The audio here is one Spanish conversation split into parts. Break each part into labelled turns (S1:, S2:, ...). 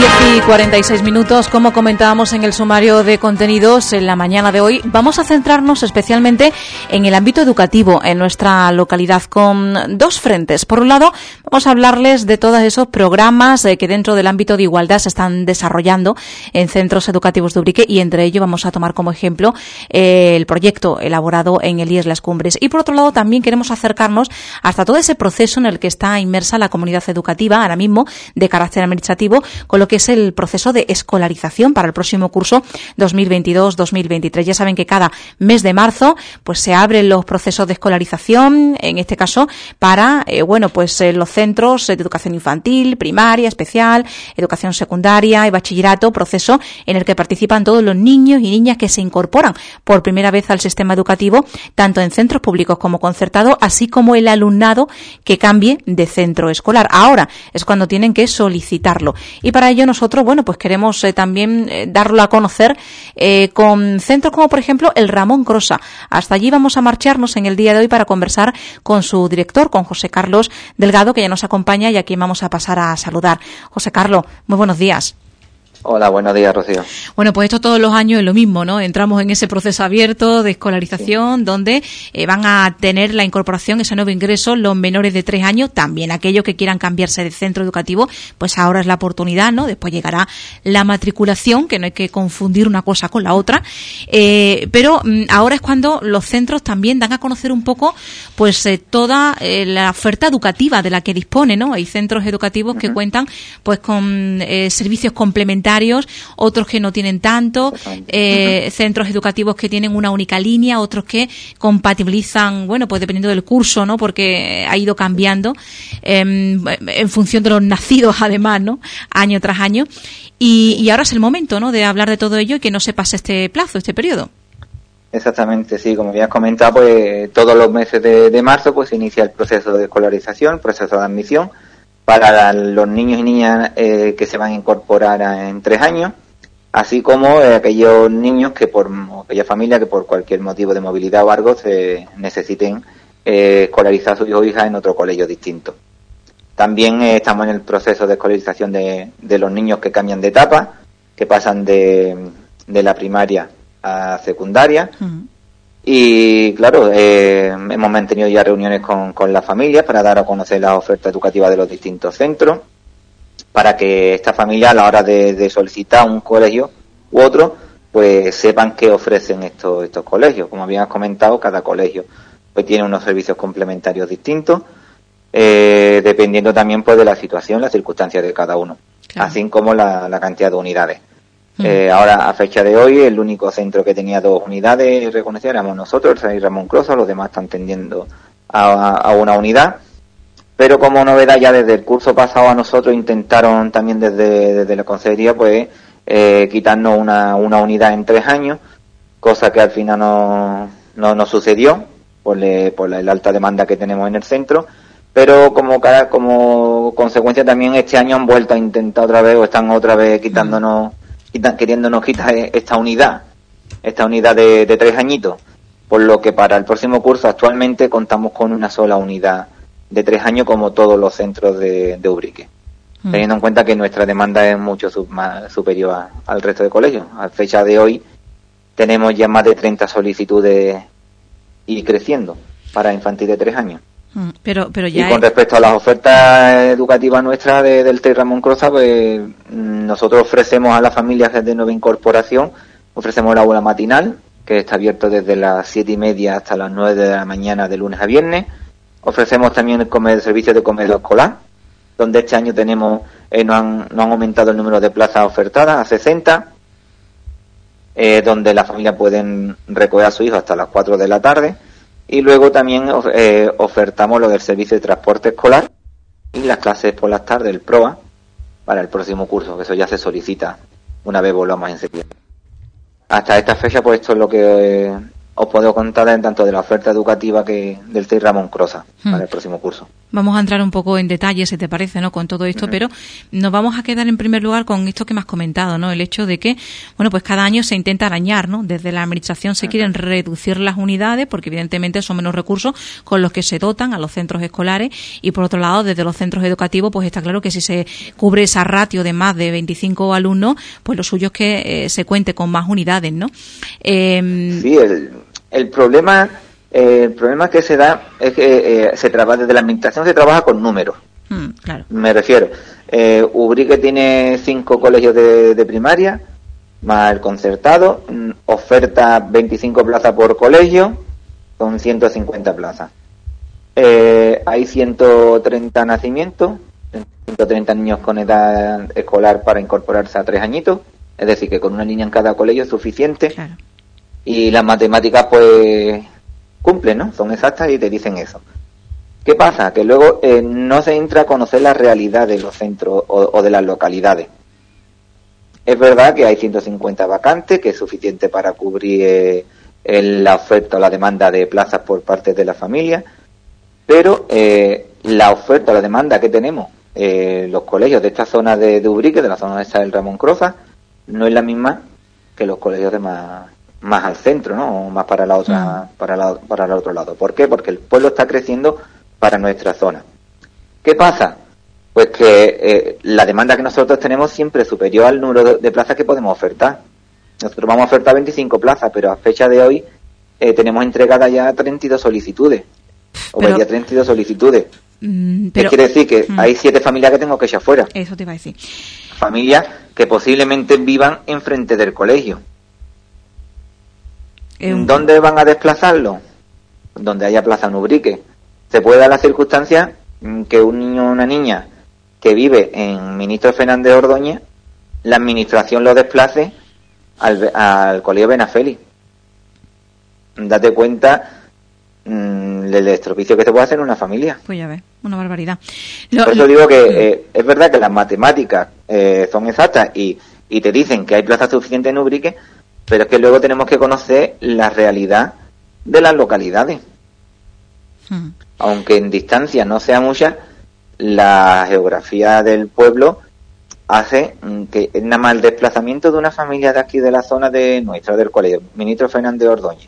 S1: 10:46, como comentábamos en el sumario de contenidos en la mañana de hoy, vamos a centrarnos especialmente en el ámbito educativo en nuestra localidad con dos frentes. Por un lado, vamos a hablarles de todos esos programas que dentro del ámbito de igualdad se están desarrollando en centros educativos de Ubrique, y entre ellos vamos a tomar como ejemplo el proyecto elaborado en el IES Las Cumbres. Y por otro lado, también queremos acercarnos hasta todo ese proceso en el que está inmersa la comunidad educativa ahora mismo de carácter administrativo, con lo que es el proceso de escolarización para el próximo curso 2022-2023. Ya saben que cada mes de marzo pues se abren los procesos de escolarización, en este caso para los centros de educación infantil, primaria, especial, educación secundaria y bachillerato, proceso en el que participan todos los niños y niñas que se incorporan por primera vez al sistema educativo, tanto en centros públicos como concertados, así como el alumnado que cambie de centro escolar. Ahora es cuando tienen que solicitarlo, y para ello nosotros, pues queremos también darlo a conocer con centros como por ejemplo el Ramón Crosa. Hasta allí vamos a marcharnos en el día de hoy para conversar con su director, con José Carlos Delgado, que ya nos acompaña y a quien vamos a pasar a saludar. José Carlos, muy buenos días.
S2: Hola, buenos días, Rocío.
S1: Bueno, pues esto todos los años es lo mismo, ¿no? Entramos en ese proceso abierto de escolarización, sí, donde van a tener la incorporación, ese nuevo ingreso, los menores de 3 años, también aquellos que quieran cambiarse de centro educativo, pues ahora es la oportunidad, ¿no? Después llegará la matriculación, que no hay que confundir una cosa con la otra, pero ahora es cuando los centros también dan a conocer un poco, pues toda la oferta educativa de la que dispone, ¿no? Hay centros educativos que cuentan, pues con servicios complementarios, otros que no tienen tanto, centros educativos que tienen una única línea, otros que compatibilizan, pues dependiendo del curso, ¿no? Porque ha ido cambiando en función de los nacidos, además, ¿no? Año tras año. Y ahora es el momento, ¿no? De hablar de todo ello y que no se pase este plazo, este periodo.
S2: Exactamente, sí, como ya has comentado, pues todos los meses de marzo pues se inicia el proceso de escolarización, proceso de admisión para los niños y niñas que se van a incorporar en 3 años, así como aquellos niños aquella familia que por cualquier motivo de movilidad o algo se necesiten escolarizar a sus hijos o hijas en otro colegio distinto. También estamos en el proceso de escolarización de los niños que cambian de etapa, que pasan de la primaria a secundaria. Y claro, hemos mantenido ya reuniones con las familias para dar a conocer la oferta educativa de los distintos centros, para que estas familias a la hora de solicitar un colegio u otro, pues sepan qué ofrecen estos colegios. Como habías comentado, cada colegio pues tiene unos servicios complementarios distintos, dependiendo también pues de la situación, las circunstancias de cada uno, claro, así como la cantidad de unidades. Ahora, a fecha de hoy, el único centro que tenía 2 unidades reconocidas éramos nosotros, el Ramón Crosa, los demás están tendiendo a una unidad. Pero como novedad, ya desde el curso pasado a nosotros intentaron también desde la consejería pues quitarnos una unidad en 3 años, cosa que al final no sucedió por la alta demanda que tenemos en el centro. Pero como consecuencia también este año han vuelto a intentar otra vez, o están otra vez queriéndonos quitar esta unidad de 3 añitos, por lo que para el próximo curso actualmente contamos con una sola unidad de 3 años, como todos los centros de Ubrique, teniendo en cuenta que nuestra demanda es mucho más superior al resto de colegios. A fecha de hoy tenemos ya más de 30 solicitudes y creciendo para infantil de 3 años.
S1: Pero ya
S2: y con respecto a las ofertas educativas nuestras del TEI Ramón Crosa, pues nosotros ofrecemos a las familias de nueva incorporación, ofrecemos el aula matinal, que está abierto desde las 7:30 hasta las 9 de la mañana de lunes a viernes. Ofrecemos también el servicio de comedor escolar, donde este año nos han aumentado el número de plazas ofertadas a 60, donde las familias pueden recoger a su hijo hasta las 4 de la tarde. Y luego también ofertamos lo del servicio de transporte escolar y las clases por las tardes, el PROA, para el próximo curso, que eso ya se solicita una vez volvamos en septiembre. Hasta esta fecha, pues esto es lo que os puedo contar tanto de la oferta educativa que del CEI Ramón Crosa para el próximo curso.
S1: Vamos a entrar un poco en detalle, si te parece, ¿no?, con todo esto, pero nos vamos a quedar en primer lugar con esto que me has comentado, ¿no?, el hecho de que, bueno, pues cada año se intenta arañar, ¿no?, desde la administración se quieren reducir las unidades porque evidentemente son menos recursos con los que se dotan a los centros escolares, y por otro lado, desde los centros educativos, pues está claro que si se cubre esa ratio de más de 25 alumnos, pues lo suyo es que se cuente con más unidades, ¿no?
S2: Sí, el problema que se da es que se trabaja desde la administración, se trabaja con números.
S1: Claro.
S2: Me refiero, Ubrique tiene 5 colegios de primaria, más el concertado, oferta 25 plazas por colegio, son 150 plazas. Hay 130 nacimientos, 130 niños con edad escolar para incorporarse a 3 añitos, es decir, que con una niña en cada colegio es suficiente.
S1: Claro.
S2: Y las matemáticas pues cumplen, ¿no? Son exactas y te dicen eso. ¿Qué pasa? Que luego no se entra a conocer la realidad de los centros o de las localidades. Es verdad que hay 150 vacantes, que es suficiente para cubrir la oferta o la demanda de plazas por parte de la familia, pero la oferta o la demanda que tenemos los colegios de esta zona de Ubrique, de la zona esta del Ramón Crosa, no es la misma que los colegios de más al centro, ¿no? O más para la otra, para el otro lado. ¿Por qué? Porque el pueblo está creciendo para nuestra zona. ¿Qué pasa? Pues que la demanda que nosotros tenemos siempre es superior al número de plazas que podemos ofertar. Nosotros vamos a ofertar 25 plazas, pero a fecha de hoy tenemos entregadas ya 32 solicitudes. O ya 32 solicitudes. ¿Qué quiere decir? Que hay 7 familias que tengo que echar fuera.
S1: Eso te iba a decir.
S2: Familias que posiblemente vivan enfrente del colegio. ¿Dónde van a desplazarlo? Donde haya plaza en Ubrique. Se puede dar la circunstancia que un niño o una niña que vive en Ministro Fernández Ordóñez, la administración lo desplace al colegio Benafeli. Date cuenta del estropicio que se puede hacer en una familia.
S1: Pues ya ves, una barbaridad.
S2: Por eso digo que es verdad que las matemáticas son exactas y te dicen que hay plazas suficientes en Ubrique, pero es que luego tenemos que conocer la realidad de las localidades. Aunque en distancia no sea mucha, la geografía del pueblo hace que nada más el desplazamiento de una familia de aquí de la zona de nuestra, del colegio Ministro Fernández Ordóñez,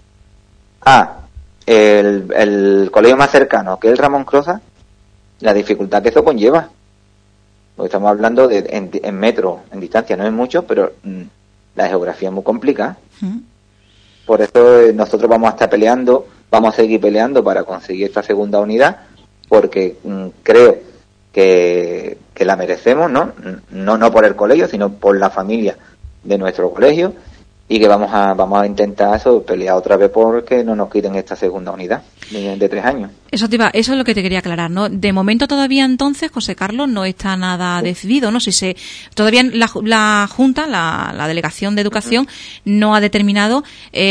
S2: el colegio más cercano, que es el Ramón Crosa, la dificultad que eso conlleva. Porque estamos hablando en metro, en distancia no es mucho, pero la geografía es muy complicada. Por eso nosotros vamos a estar peleando, vamos a seguir peleando para conseguir esta segunda unidad, porque creo que la merecemos, no por el colegio, sino por la familia de nuestro colegio, y que vamos a intentar pelear otra vez porque no nos quiten esta segunda unidad de 3 años.
S1: Eso es lo que te quería aclarar, ¿no? De momento todavía entonces, José Carlos, no está nada decidido, ¿no? Todavía la Junta, la Delegación de Educación, no ha determinado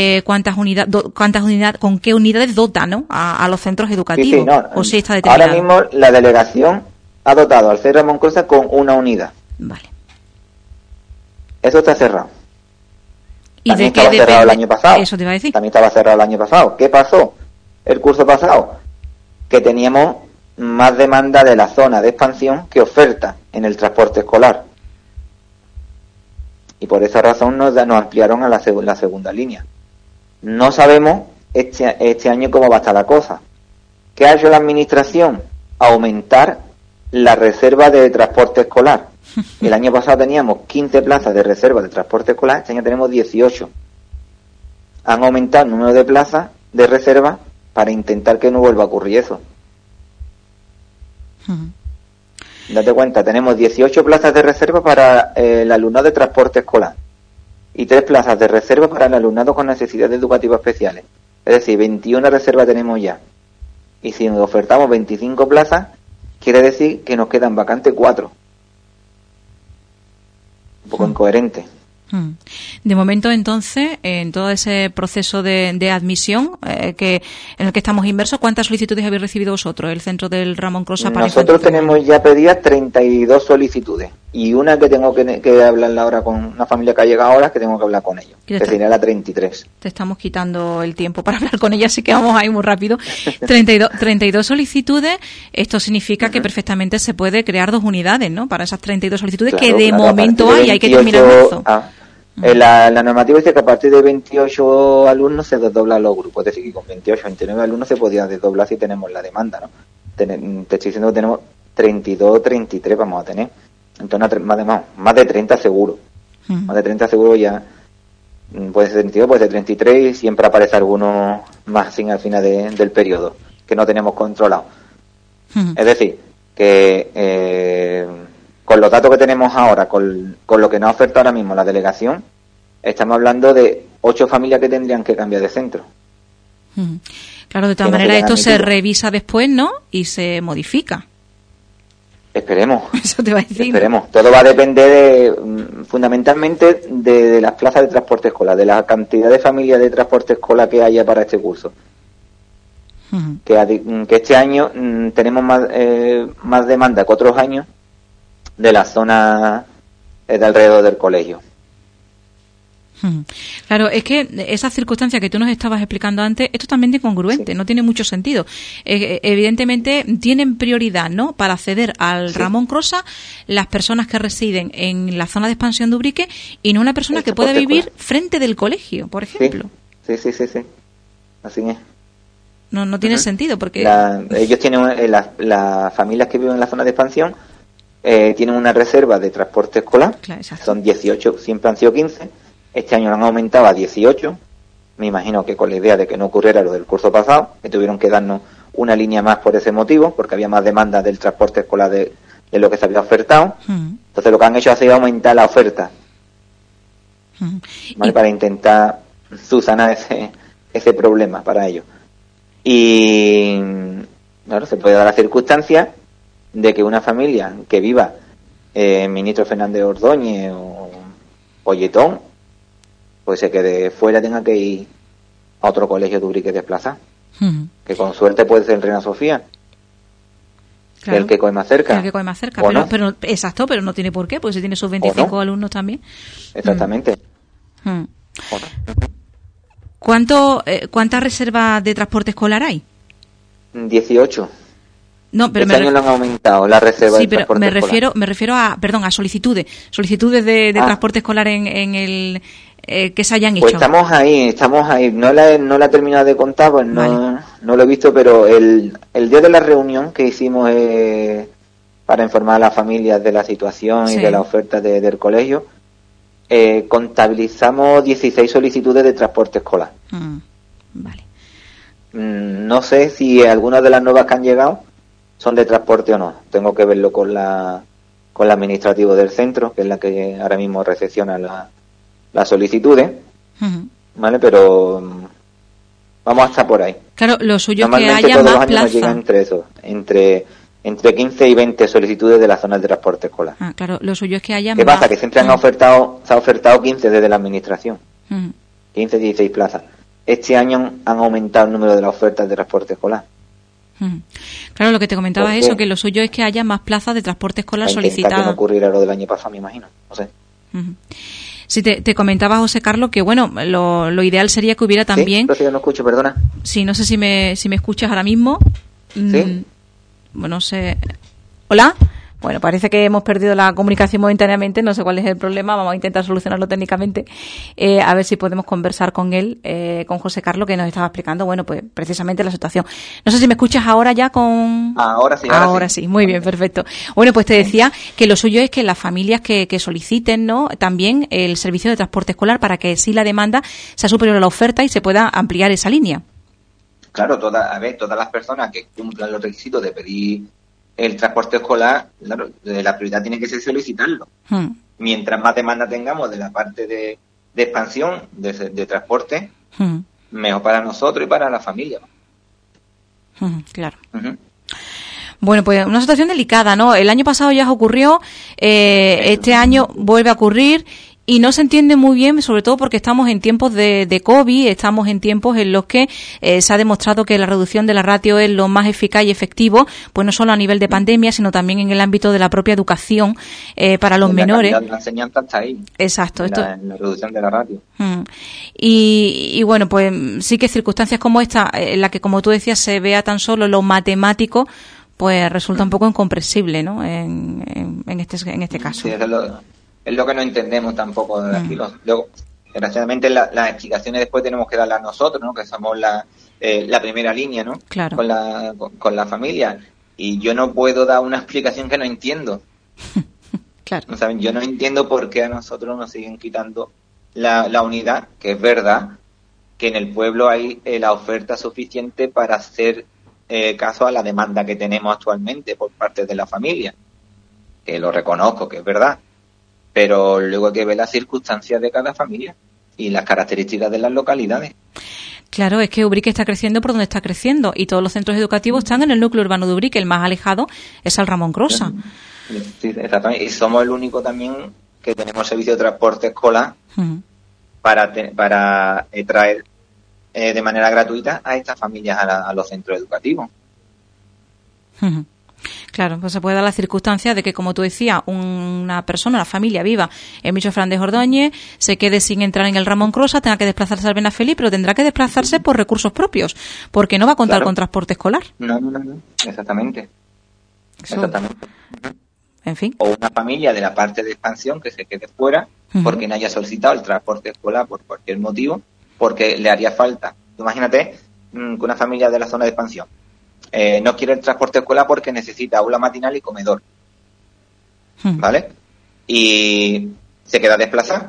S1: con qué unidades dota, ¿no? A los centros educativos.
S2: Sí, no,
S1: o si está determinado.
S2: Ahora mismo la Delegación ha dotado al CEI Ramón Crosa con una unidad.
S1: Vale.
S2: Eso está cerrado.
S1: ¿Y
S2: también
S1: de
S2: estaba
S1: qué
S2: cerrado
S1: depende?
S2: el año pasado.
S1: Eso te iba a decir.
S2: También estaba cerrado el año pasado. ¿Qué pasó el curso pasado? Que teníamos más demanda de la zona de expansión que oferta en el transporte escolar. Y por esa razón nos ampliaron a la segunda línea. No sabemos este año cómo va a estar la cosa. ¿Qué ha hecho la administración? Aumentar la reserva de transporte escolar. El año pasado teníamos 15 plazas de reserva de transporte escolar, este año tenemos 18. Han aumentado el número de plazas de reserva para intentar que no vuelva a ocurrir eso. Date cuenta, tenemos 18 plazas de reserva para el alumnado de transporte escolar y 3 plazas de reserva para el alumnado con necesidades educativas especiales. Es decir, 21 reservas tenemos ya. Y si nos ofertamos 25 plazas, quiere decir que nos quedan vacantes 4. Un poco incoherente.
S1: De momento, entonces, en todo ese proceso de admisión en el que estamos inmersos, ¿cuántas solicitudes habéis recibido vosotros, el centro del Ramón Crosa?
S2: Nosotros tenemos ya pedidas 32 solicitudes. y una que tengo que hablar ahora con una familia que ha llegado ahora, que tengo que hablar con ellos, que sería la 33.
S1: Te estamos quitando el tiempo para hablar con ella, así que vamos ahí muy rápido. 32 solicitudes, esto significa que perfectamente se puede crear 2 unidades, ¿no? Para esas 32 solicitudes que de momento hay que terminar marzo.
S2: La normativa dice que a partir de 28 alumnos se desdoblan los grupos, es decir, que con 28 o 29 alumnos se podía desdoblar si tenemos la demanda, ¿no? Te estoy diciendo que tenemos 32 o 33 vamos a tener. Entonces, más de 30 seguro. Más de 30 seguro ya. Puede ser 32, puede ser 33 y siempre aparece alguno más sin al final del periodo que no tenemos controlado. Es decir, que con los datos que tenemos ahora, con lo que nos ha ofertado ahora mismo la delegación, estamos hablando de 8 familias que tendrían que cambiar de centro.
S1: Claro, de todas maneras esto se revisa después, ¿no? Y se modifica.
S2: Esperemos.
S1: Eso te va a decir.
S2: Esperemos. Todo va a depender fundamentalmente de las plazas de transporte escolar, de la cantidad de familias de transporte escolar que haya para este curso. Que este año tenemos más demanda que otros años de la zona de alrededor del colegio.
S1: Claro, es que esa circunstancia que tú nos estabas explicando antes es totalmente incongruente, no tiene mucho sentido. Evidentemente tienen prioridad, ¿no?, para acceder al Ramón Crosa las personas que residen en la zona de expansión de Ubrique y no una persona que pueda vivir frente del colegio, por ejemplo.
S2: Sí. Así es.
S1: No tiene sentido porque
S2: ellos tienen las familias que viven en la zona de expansión tienen una reserva de transporte escolar. Claro, son 18, siempre han sido 15. Este año lo han aumentado a 18, me imagino que con la idea de que no ocurriera lo del curso pasado, que tuvieron que darnos una línea más por ese motivo, porque había más demanda del transporte escolar de lo que se había ofertado. Entonces lo que han hecho ha sido aumentar la oferta, ¿vale? Para intentar subsanar ese problema para ellos. Y claro, se puede dar la circunstancia de que una familia que viva Ministro Fernández Ordóñez o Polletón, pues se quede fuera, tenga que ir a otro colegio de Ubrique desplazar. Que con suerte puede ser el Reina Sofía. Claro, el que coge más cerca.
S1: El que coge más cerca, pero exacto, pero no tiene por qué, porque si tiene sus 25 alumnos también.
S2: Exactamente.
S1: ¿Cuántas reservas de transporte escolar hay?
S2: 18.
S1: No, pero
S2: este año lo han aumentado la reserva de transporte escolar.
S1: Me refiero a solicitudes de transporte escolar en el que se hayan hecho.
S2: Pues estamos ahí. No la he terminado de contar, pues no lo he visto, pero el día de la reunión que hicimos para informar a las familias de la situación y de la oferta del colegio, contabilizamos 16 solicitudes de transporte escolar.
S1: Vale.
S2: No sé si algunas de las nuevas que han llegado son de transporte o no. Tengo que verlo con la administrativa del centro, que es la que ahora mismo recepciona las solicitudes, ¿vale? Pero vamos a estar por ahí.
S1: Claro, lo suyo es que haya
S2: todos
S1: más
S2: los años
S1: plazas.
S2: Nos llegan entre 15 y 20 solicitudes de la zona de transporte escolar.
S1: Claro, lo suyo es que haya
S2: ¿Qué pasa? Que siempre se ha ofertado 15 desde la administración. 15, 16 plazas. Este año han aumentado el número de las ofertas de transporte escolar.
S1: Claro, lo que te comentaba es eso, que lo suyo es que haya más plazas de transporte escolar solicitadas.
S2: Que no ocurriera lo del año pasado, me imagino. No sé.
S1: Sí, te comentaba, José Carlos, que bueno, lo ideal sería que hubiera también...
S2: Sí, no escucho, perdona.
S1: Sí, no sé si me escuchas ahora mismo.
S2: Sí.
S1: Bueno, sé... ¿Hola? Bueno, parece que hemos perdido la comunicación momentáneamente, no sé cuál es el problema, vamos a intentar solucionarlo técnicamente, a ver si podemos conversar con él, con José Carlos, que nos estaba explicando, bueno, pues precisamente la situación. No sé si me escuchas ahora ya con...
S2: Ahora sí.
S1: Ahora sí, muy bien, perfecto. Bueno, pues te decía que lo suyo es que las familias que soliciten, ¿no?, también el servicio de transporte escolar para que si la demanda sea superior a la oferta y se pueda ampliar esa línea.
S2: Claro, todas las personas que cumplan los requisitos de pedir el transporte escolar, claro, la prioridad tiene que ser solicitarlo. Mientras más demanda tengamos de la parte de expansión, de transporte, mejor para nosotros y para la familia.
S1: Claro. Bueno, pues una situación delicada, ¿no? El año pasado ya ocurrió, este año vuelve a ocurrir Y no se entiende muy bien, sobre todo porque estamos en tiempos de COVID, estamos en tiempos en los que se ha demostrado que la reducción de la ratio es lo más eficaz y efectivo, pues no solo a nivel de pandemia, sino también en el ámbito de la propia educación para los menores.
S2: La enseñanza está ahí.
S1: Exacto.
S2: En la reducción de la ratio.
S1: Y bueno, pues sí que circunstancias como esta, en la que, como tú decías, se vea tan solo lo matemático, pues resulta un poco incomprensible, ¿no? En este caso.
S2: Sí, es lo que no entendemos tampoco. Luego, desgraciadamente, las explicaciones después tenemos que darlas nosotros, ¿no? Que somos la primera línea, ¿no?
S1: Claro.
S2: Con la familia. Y yo no puedo dar una explicación que no entiendo.
S1: Claro.
S2: ¿No saben? Yo no entiendo por qué a nosotros nos siguen quitando la unidad, que es verdad que en el pueblo hay la oferta suficiente para hacer caso a la demanda que tenemos actualmente por parte de la familia. Que lo reconozco, que es verdad. Pero luego hay que ver las circunstancias de cada familia y las características de las localidades.
S1: Claro, es que Ubrique está creciendo por donde está creciendo y todos los centros educativos están en el núcleo urbano de Ubrique. El más alejado es el Ramón Crosa.
S2: Sí, exactamente. Y somos el único también que tenemos servicio de transporte escolar para traer de manera gratuita a estas familias a los centros educativos.
S1: Claro, pues se puede dar la circunstancia de que, como tú decías, una persona, una familia viva en Micho Fernández Ordóñez, se quede sin entrar en el Ramón Crosa, tenga que desplazarse al Benafeli, pero tendrá que desplazarse por recursos propios, porque no va a contar con transporte escolar.
S2: No. Exactamente. Exactamente.
S1: En fin.
S2: O una familia de la parte de expansión que se quede fuera porque no haya solicitado el transporte escolar por cualquier motivo, porque le haría falta. Imagínate que una familia de la zona de expansión no quiere el transporte escolar porque necesita aula matinal y comedor, ¿vale? Y se queda desplazada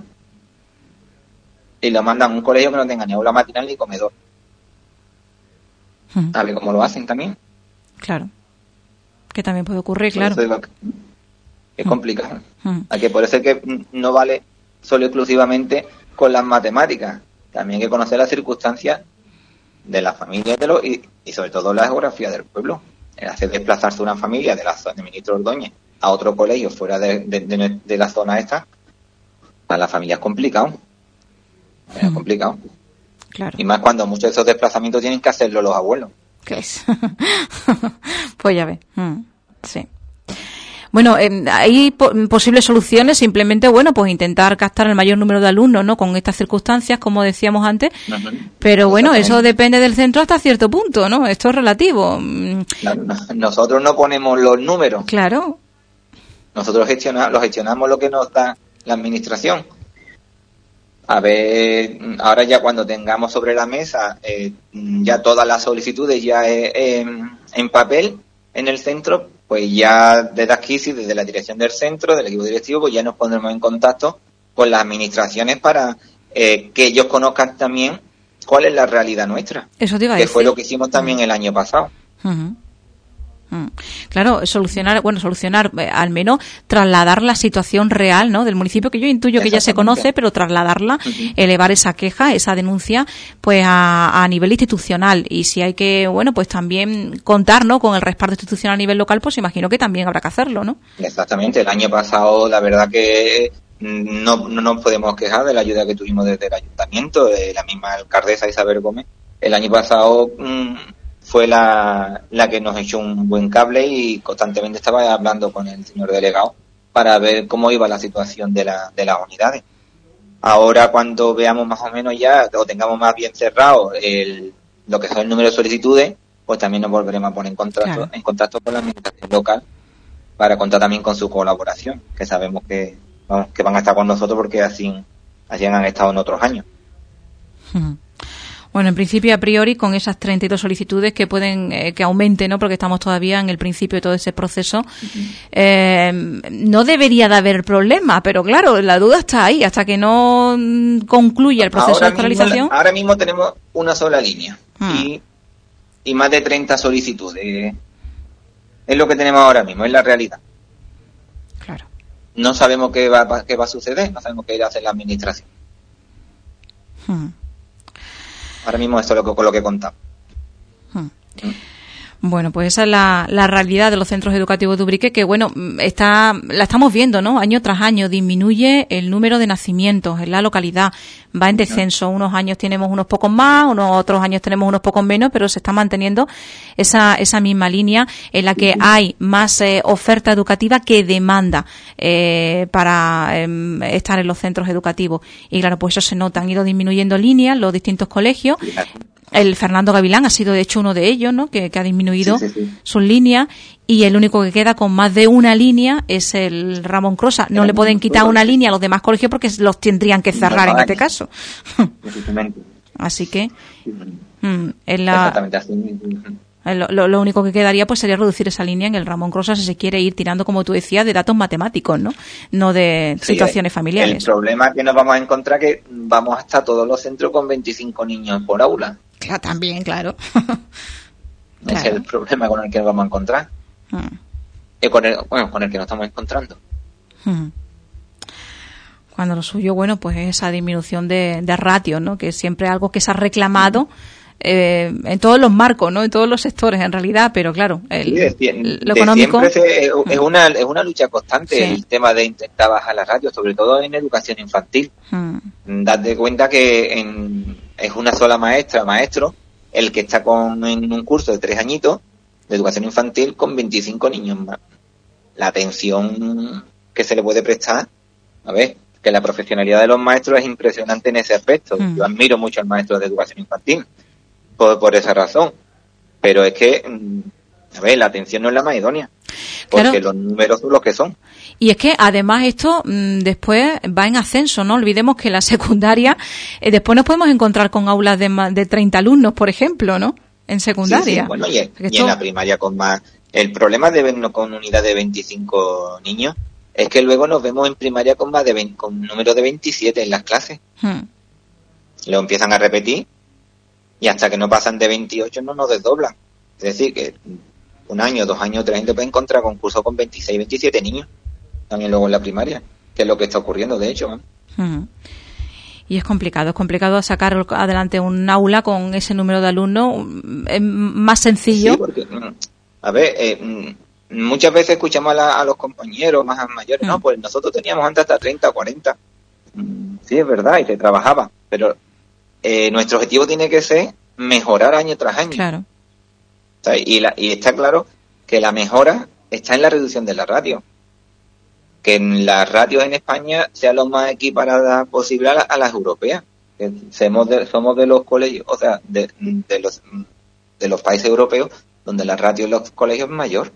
S2: y lo mandan a un colegio que no tenga ni aula matinal ni comedor. A ver cómo lo hacen también.
S1: Claro, que también puede ocurrir, claro.
S2: Es complicado. Por eso es que no vale solo exclusivamente con las matemáticas. También hay que conocer las circunstancias de la familia y sobre todo la geografía del pueblo. El hacer desplazarse una familia de la zona de Ministro Ordóñez a otro colegio fuera de la zona esta, para la familia es complicado. Es complicado.
S1: Claro.
S2: Y más cuando muchos de esos desplazamientos tienen que hacerlo los abuelos.
S1: ¿Qué es? Pues ya ves. Sí. Bueno, hay posibles soluciones, simplemente, bueno, pues intentar captar el mayor número de alumnos, ¿no? Con estas circunstancias, como decíamos antes, pero bueno, eso depende del centro hasta cierto punto, ¿no? Esto es relativo.
S2: Nosotros no ponemos los números.
S1: Claro.
S2: Nosotros gestionamos lo que nos da la administración. A ver, ahora ya cuando tengamos sobre la mesa ya todas las solicitudes ya en papel en el centro, pues ya desde aquí, sí, desde la dirección del centro, del equipo directivo, pues ya nos pondremos en contacto con las administraciones para que ellos conozcan también cuál es la realidad nuestra.
S1: Eso te iba a decir.
S2: Que fue lo que hicimos también el año pasado.
S1: Claro, solucionar, al menos trasladar la situación real, ¿no? Del municipio, que yo intuyo que ya se conoce, pero trasladarla, elevar esa queja, esa denuncia, pues a nivel institucional. Y si hay que, bueno, pues también contar, ¿no? Con el respaldo institucional a nivel local, pues imagino que también habrá que hacerlo, ¿no?
S2: Exactamente. El año pasado, la verdad que no nos podemos quejar de la ayuda que tuvimos desde el ayuntamiento, de la misma alcaldesa Isabel Gómez. El año pasado fue la que nos echó un buen cable y constantemente estaba hablando con el señor delegado para ver cómo iba la situación de las unidades. Ahora, cuando veamos más o menos ya, o tengamos más bien cerrado lo que son el número de solicitudes, pues también nos volveremos a poner en contacto con la administración local para contar también con su colaboración, que sabemos que van a estar con nosotros porque así han estado en otros años.
S1: Bueno, en principio, a priori, con esas 32 solicitudes que pueden que aumenten, ¿no? Porque estamos todavía en el principio de todo ese proceso, no debería de haber problema, pero claro, la duda está ahí, hasta que no concluya el proceso de escolarización.
S2: Ahora mismo tenemos una sola línea y más de 30 solicitudes. Es lo que tenemos ahora mismo, es la realidad.
S1: Claro.
S2: No sabemos qué va a suceder, no sabemos qué irá a hacer la administración. Ahora mismo esto es con lo que contamos.
S1: Bueno, pues esa es la realidad de los centros educativos de Ubrique, que bueno, la estamos viendo, ¿no? Año tras año disminuye el número de nacimientos en la localidad, va en descenso. Unos años tenemos unos pocos más, otros años tenemos unos pocos menos, pero se está manteniendo esa misma línea en la que hay más oferta educativa que demanda para estar en los centros educativos. Y claro, pues eso se nota, han ido disminuyendo líneas los distintos colegios. El Fernando Gavilán ha sido de hecho uno de ellos, ¿no? Que ha disminuido sus líneas, y el único que queda con más de una línea es el Ramón Crosa. No le pueden quitar una línea a los demás colegios porque los tendrían que cerrar en este caso. Así que lo único que quedaría pues sería reducir esa línea en el Ramón Crosa si se quiere ir tirando, como tú decías, de datos matemáticos, no de situaciones familiares.
S2: El problema que nos vamos a encontrar que vamos hasta todos los centros con 25 niños por aula.
S1: Claro, también, claro.
S2: Ese es el problema con el que nos vamos a encontrar. Con el que nos estamos encontrando.
S1: Cuando lo suyo, bueno, pues esa disminución de ratios, ¿no? Que es siempre algo que se ha reclamado en todos los marcos, ¿no? En todos los sectores, en realidad, pero claro, lo económico
S2: es una lucha constante, el tema de intentar bajar las ratios, sobre todo en educación infantil. Date cuenta que es una sola maestro, el que está en un curso de 3 añitos de educación infantil con 25 niños más. La atención que se le puede prestar, a ver, que la profesionalidad de los maestros es impresionante en ese aspecto. Yo admiro mucho al maestro de educación infantil por esa razón, pero es que a ver, la atención no es la más idónea, porque los números son los que son.
S1: Y es que además esto después va en ascenso, no olvidemos que la secundaria después nos podemos encontrar con aulas de 30 alumnos, por ejemplo, ¿no? En secundaria.
S2: Sí, bueno, y en la primaria con más. El problema de vernos con unidad de 25 niños es que luego nos vemos en primaria con con número de 27 en las clases. Lo empiezan a repetir y hasta que no pasan de 28 no nos desdoblan. Es decir, que un año, 2 años, 3 años te puede encontrar con cursos con 26, 27 niños. También luego en la primaria, que es lo que está ocurriendo, de hecho.
S1: Y es complicado sacar adelante un aula con ese número de alumnos. Es más sencillo.
S2: Sí, porque, a ver, muchas veces escuchamos a los compañeros más mayores, no, pues nosotros teníamos antes hasta 30 o 40. Sí, es verdad, y se trabajaba, pero nuestro objetivo tiene que ser mejorar año tras año.
S1: Claro.
S2: O sea, y está claro que la mejora está en la reducción de la ratio. Que en las ratios en España sean lo más equiparadas posible a las europeas. Que somos de los colegios, o sea, de los países europeos donde la ratio en los colegios es mayor.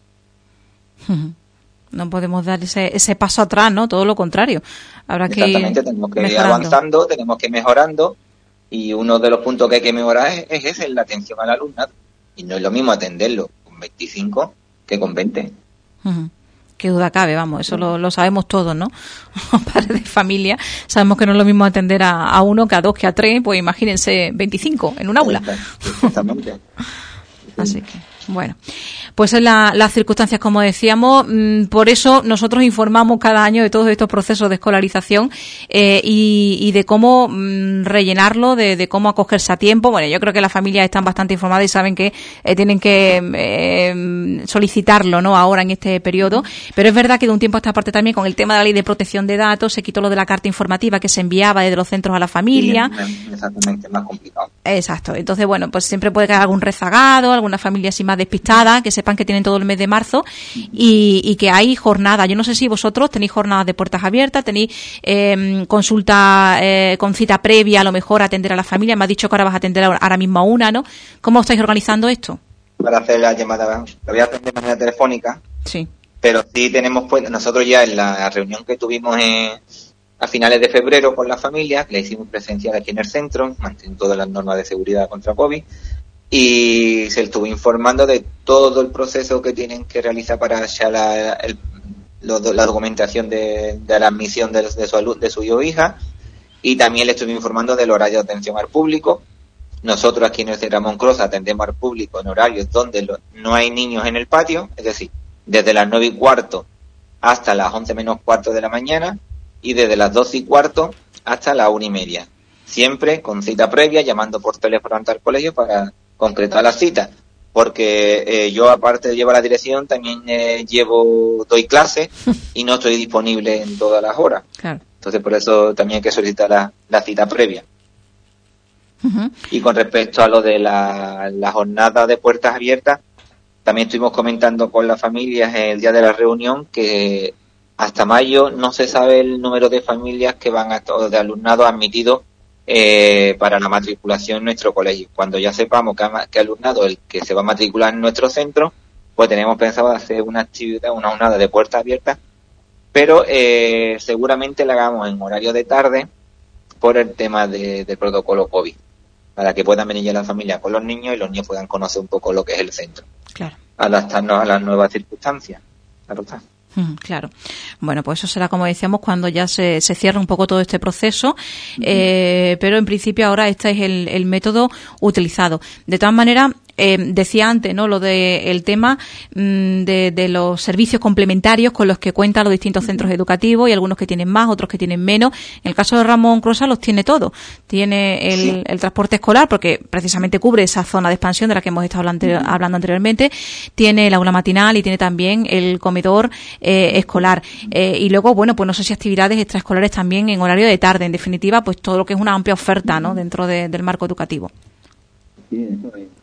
S1: No podemos dar ese paso atrás, ¿no? Todo lo contrario. Habrá
S2: Exactamente, tenemos que ir avanzando, tenemos que ir mejorando, y uno de los puntos que hay que mejorar es ese, la atención al alumnado. Y no es lo mismo atenderlo con 25 que con 20.
S1: Qué duda cabe, vamos, eso lo sabemos todos, ¿no? Los padres de familia sabemos que no es lo mismo atender a uno que a 2, que a 3, pues imagínense 25 en un aula.
S2: Exactamente.
S1: Así que, bueno, pues en las circunstancias, como decíamos, por eso nosotros informamos cada año de todos estos procesos de escolarización y de cómo rellenarlo, de cómo acogerse a tiempo. Bueno, yo creo que las familias están bastante informadas y saben que tienen que solicitarlo, ¿no? Ahora en este periodo, pero es verdad que de un tiempo a esta parte también con el tema de la ley de protección de datos se quitó lo de la carta informativa que se enviaba desde los centros a la familia.
S2: Sí, exactamente, más complicado.
S1: Exacto. Entonces, bueno, pues siempre puede quedar algún rezagado, alguna familia así más despistada, que sepan que tienen todo el mes de marzo y que hay jornadas. Yo no sé si vosotros tenéis jornadas de puertas abiertas, tenéis consulta con cita previa, a lo mejor atender a la familia. Me has dicho que ahora vas a atender ahora mismo a una, ¿no? ¿Cómo estáis organizando esto?
S2: Para hacer la llamada, la voy a hacer de manera telefónica.
S1: Sí.
S2: Pero sí tenemos, pues, nosotros ya en la reunión que tuvimos a finales de febrero con la familia, la hicimos presencial aquí en el centro, manteniendo todas las normas de seguridad contra COVID, y se estuvo informando de todo el proceso que tienen que realizar para ya la documentación de la admisión de su hijo o hija, y también le estuve informando del horario de atención al público. Nosotros aquí en el Ramón Crosa atendemos al público en horarios donde no hay niños en el patio, es decir, desde las 9:15 hasta las 11 menos cuarto de la mañana, y desde las 12:15 hasta las 1:30. Siempre con cita previa, llamando por teléfono al colegio para concretar la cita. porque yo, aparte de llevar la dirección, también doy clases y no estoy disponible en todas las horas.
S1: Claro.
S2: Entonces, por eso también hay que solicitar la cita previa.
S1: Uh-huh.
S2: Y con respecto a lo de la jornada de puertas abiertas, también estuvimos comentando con las familias el día de la reunión que hasta mayo no se sabe el número de familias que van o de alumnados admitidos para la matriculación en nuestro colegio. Cuando ya sepamos que alumnado el que se va a matricular en nuestro centro, pues tenemos pensado hacer una actividad, una jornada de puertas abiertas, pero seguramente la hagamos en horario de tarde por el tema del protocolo COVID, para que puedan venir ya la familia con los niños y los niños puedan conocer un poco lo que es el centro.
S1: Claro.
S2: Adaptarnos a las nuevas circunstancias. Claro está.
S1: Claro. Bueno, pues eso será, como decíamos, cuando ya se cierre un poco todo este proceso, pero en principio ahora este es el método utilizado. De todas maneras, decía antes, ¿no?, lo de el tema de los servicios complementarios con los que cuentan los distintos centros educativos, y algunos que tienen más, otros que tienen menos. En el caso de Ramón Crosa los tiene todos. Tiene el transporte escolar, porque precisamente cubre esa zona de expansión de la que hemos estado hablando anteriormente. Tiene el aula matinal y tiene también el comedor escolar. Y luego, bueno, pues no sé si actividades extraescolares también en horario de tarde. En definitiva, pues todo lo que es una amplia oferta, ¿no?, dentro del marco educativo.
S2: Sí, eso es.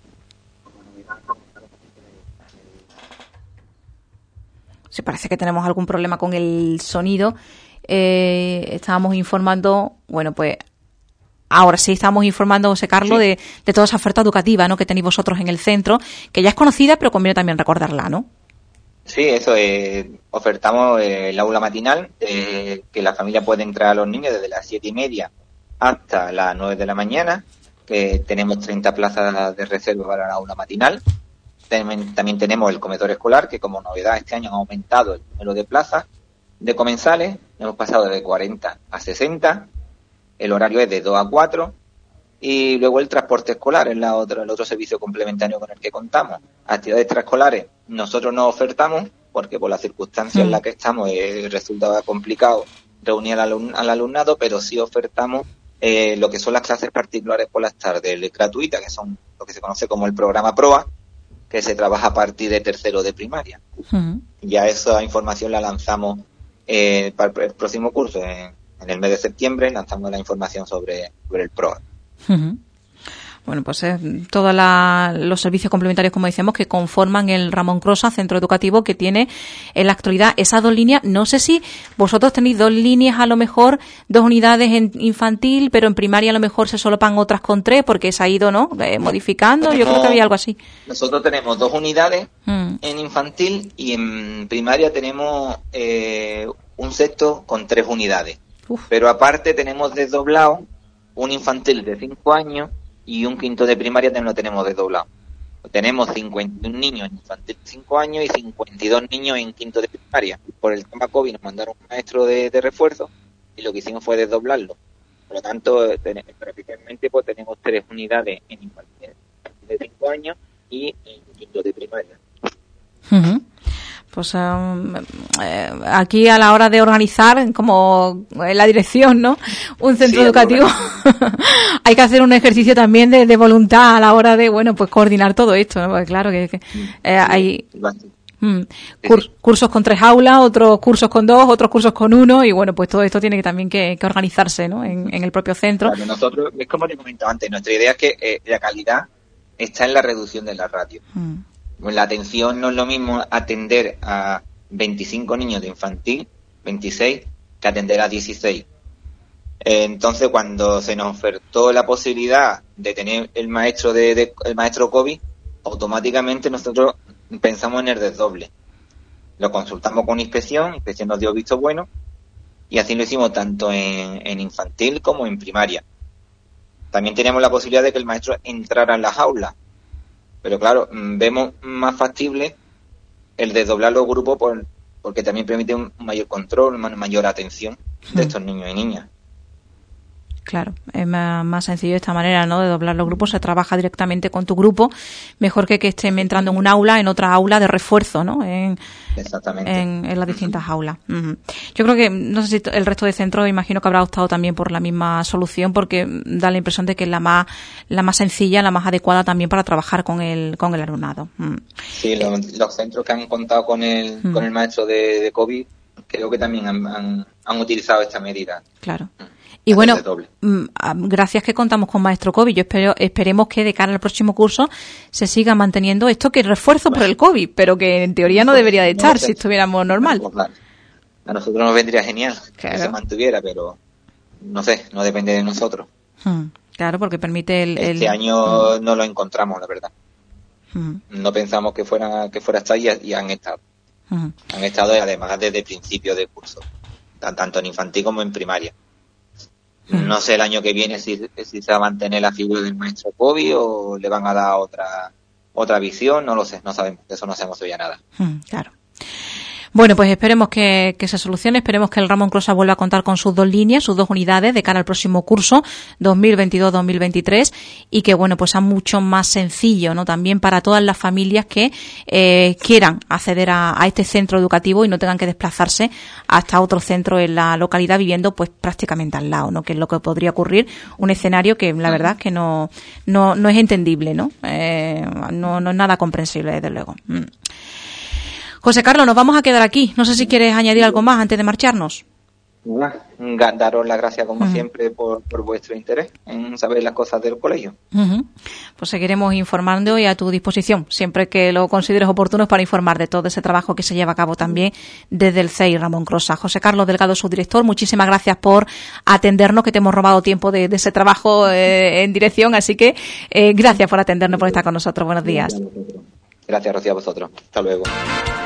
S1: Sí, parece que tenemos algún problema con el sonido. Estábamos informando, bueno, pues ahora sí estamos informando, José Carlos, sí, de toda esa oferta educativa, ¿no?, que tenéis vosotros en el centro, que ya es conocida, pero conviene también recordarla, ¿no?
S2: Sí, eso es. Ofertamos el aula matinal, que la familia puede entrar a los niños desde las 7:30 hasta las 9 de la mañana, que tenemos 30 plazas de reserva para el aula matinal. También tenemos el comedor escolar, que como novedad este año han aumentado el número de plazas de comensales. Hemos pasado de 40 a 60. El horario es de 2 a 4. Y luego el transporte escolar es el otro servicio complementario con el que contamos. Actividades extraescolares nosotros no ofertamos, porque por las circunstancias en las que estamos resultaba complicado reunir al alumnado, pero sí ofertamos lo que son las clases particulares por las tardes, gratuitas, que son lo que se conoce como el programa PROA, que se trabaja a partir de tercero de primaria. Ya esa información la lanzamos para el próximo curso, en el mes de septiembre, lanzamos la información sobre el PROA.
S1: Bueno, pues todos los servicios complementarios, como decíamos, que conforman el Ramón Crosa, centro educativo, que tiene en la actualidad esas dos líneas. No sé si vosotros tenéis dos líneas, a lo mejor 2 unidades en infantil, pero en primaria a lo mejor se solapan otras con 3, porque se ha ido, ¿no?, modificando. Yo creo que había algo así.
S2: Nosotros tenemos 2 unidades en infantil, y en primaria tenemos un sexto con 3 unidades. Pero aparte tenemos desdoblado un infantil de 5 años y un quinto de primaria no lo tenemos desdoblado. Tenemos 51 niños en infantil de 5 años y 52 niños en quinto de primaria. Por el tema COVID nos mandaron un maestro de refuerzo y lo que hicimos fue desdoblarlo. Por lo tanto, prácticamente pues tenemos 3 unidades en infantil de 5 años y en quinto de primaria.
S1: Pues aquí a la hora de organizar, como en la dirección, ¿no?, un centro educativo, hay que hacer un ejercicio también de voluntad a la hora de, bueno, pues coordinar todo esto, ¿no? Porque claro que hay cursos con 3 aulas, otros cursos con 2, otros cursos con 1, y bueno, pues todo esto tiene que también que organizarse, ¿no?, en el propio centro.
S2: Claro, nosotros, es como te comentaba antes, nuestra idea es que la calidad está en la reducción de la ratio. La atención no es lo mismo atender a 25 niños de infantil, 26, que atender a 16. Entonces, cuando se nos ofertó la posibilidad de tener el maestro el maestro COVID, automáticamente nosotros pensamos en el desdoble. Lo consultamos con inspección nos dio visto bueno, y así lo hicimos tanto en infantil como en primaria. También teníamos la posibilidad de que el maestro entrara en las aulas, pero claro, vemos más factible el desdoblar los grupos porque también permite un mayor control, una mayor atención de estos niños y niñas.
S1: Claro, es más sencillo de esta manera, ¿no? De doblar los grupos, se trabaja directamente con tu grupo, mejor que estén entrando en un aula, en otra aula de refuerzo, ¿no?
S2: Exactamente.
S1: En las distintas aulas. Uh-huh. Yo creo que, no sé si el resto de centros, imagino que habrá optado también por la misma solución, porque da la impresión de que es la más sencilla, la más adecuada también para trabajar con el alumnado.
S2: Sí, los centros que han contado con el maestro de COVID, creo que también han utilizado esta medida.
S1: Claro. Y bueno, gracias que contamos con maestro COVID. Esperemos que de cara al próximo curso se siga manteniendo esto, que es refuerzo por el COVID, pero que en teoría no debería de estar si estuviéramos normal.
S2: A nosotros nos vendría genial que se mantuviera, pero no sé, no depende de nosotros.
S1: Claro, porque permite
S2: Este año no lo encontramos, la verdad. No pensamos que fuera hasta ahí y han estado. Han estado además desde el principio del curso, tanto en infantil como en primaria. No sé el año que viene si se va a mantener la figura del maestro COVID o le van a dar otra visión, no lo sé, no sabemos, de eso no sabemos todavía nada.
S1: Claro. Bueno, pues esperemos que se solucione, esperemos que el Ramón Closa vuelva a contar con sus 2 líneas, sus 2 unidades de cara al próximo curso 2022-2023 y que, bueno, pues sea mucho más sencillo, ¿no? También para todas las familias que quieran acceder a este centro educativo y no tengan que desplazarse hasta otro centro en la localidad viviendo pues prácticamente al lado, ¿no? Que es lo que podría ocurrir, un escenario que la verdad es que no es entendible, ¿no? No es nada comprensible, desde luego. José Carlos, nos vamos a quedar aquí. No sé si quieres añadir algo más antes de marcharnos.
S2: Daros las gracias, como siempre, por vuestro interés en saber las cosas del colegio.
S1: Pues seguiremos informando y a tu disposición, siempre que lo consideres oportuno, para informar de todo ese trabajo que se lleva a cabo también desde el CEI Ramón Closa. José Carlos Delgado, subdirector, muchísimas gracias por atendernos, que te hemos robado tiempo de ese trabajo en dirección, así que gracias por atendernos, por estar con nosotros. Buenos días.
S2: Gracias, Rocío, a vosotros. Hasta luego.